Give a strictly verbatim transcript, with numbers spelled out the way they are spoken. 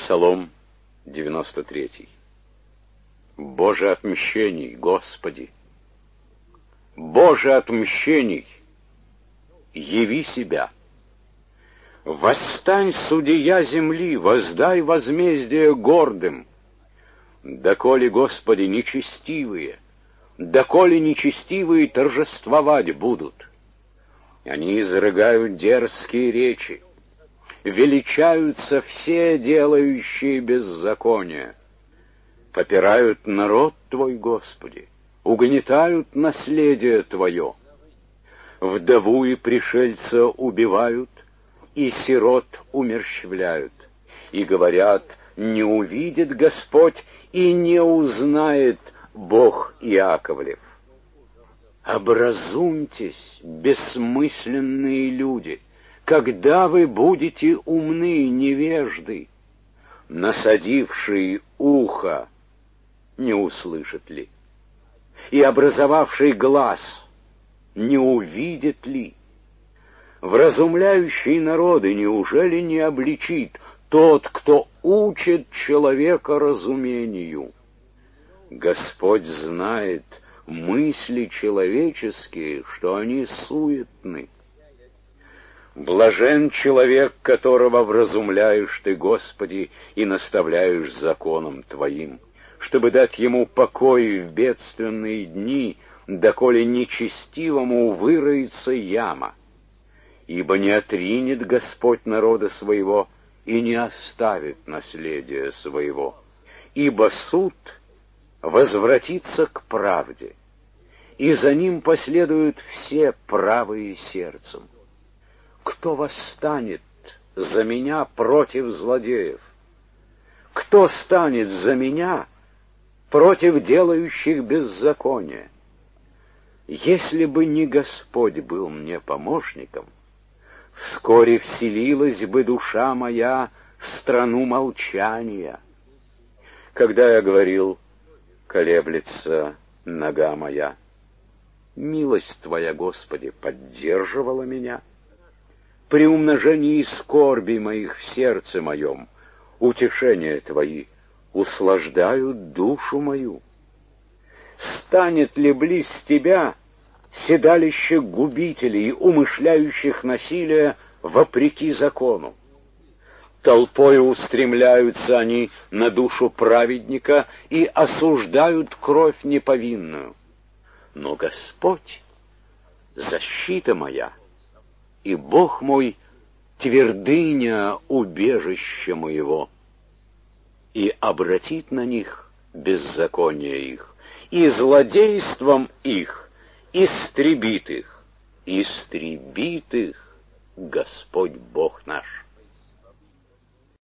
Псалом девяносто третий. Боже отмщений, Господи! Боже отмщений! Яви себя! Восстань, судья земли, воздай возмездие гордым! Доколе, Господи, нечестивые, доколе нечестивые торжествовать будут? Они изрыгают дерзкие речи, величаются все делающие беззаконие, попирают народ Твой, Господи, угнетают наследие Твое, вдову и пришельца убивают, и сирот умерщвляют, и говорят: не увидит Господь и не узнает Бог Иаковлев. Образумьтесь, бессмысленные люди, когда вы будете умны, невежды, насадивший ухо не услышит ли, и образовавший глаз не увидит ли? Вразумляющий народы неужели не обличит тот, кто учит человека разумению? Господь знает мысли человеческие, что они суетны. Блажен человек, которого вразумляешь Ты, Господи, и наставляешь законом Твоим, чтобы дать ему покой в бедственные дни, доколе нечестивому выроется яма. Ибо не отринет Господь народа своего и не оставит наследия своего. Ибо суд возвратится к правде, и за ним последуют все правые сердцем. Кто восстанет за меня против злодеев? Кто станет за меня против делающих беззаконие? Если бы не Господь был мне помощником, вскоре вселилась бы душа моя в страну молчания. Когда я говорил: колеблется нога моя, милость Твоя, Господи, поддерживала меня. При умножении скорби моих в сердце моем утешения Твои услаждают душу мою. Станет ли близ Тебя седалище губителей, умышляющих насилие вопреки закону? Толпою устремляются они на душу праведника и осуждают кровь неповинную. Но Господь — защита моя, и Бог мой — твердыня убежища моего, и обратит на них беззаконие их, и злодейством их истребит их, истребит их Господь Бог наш.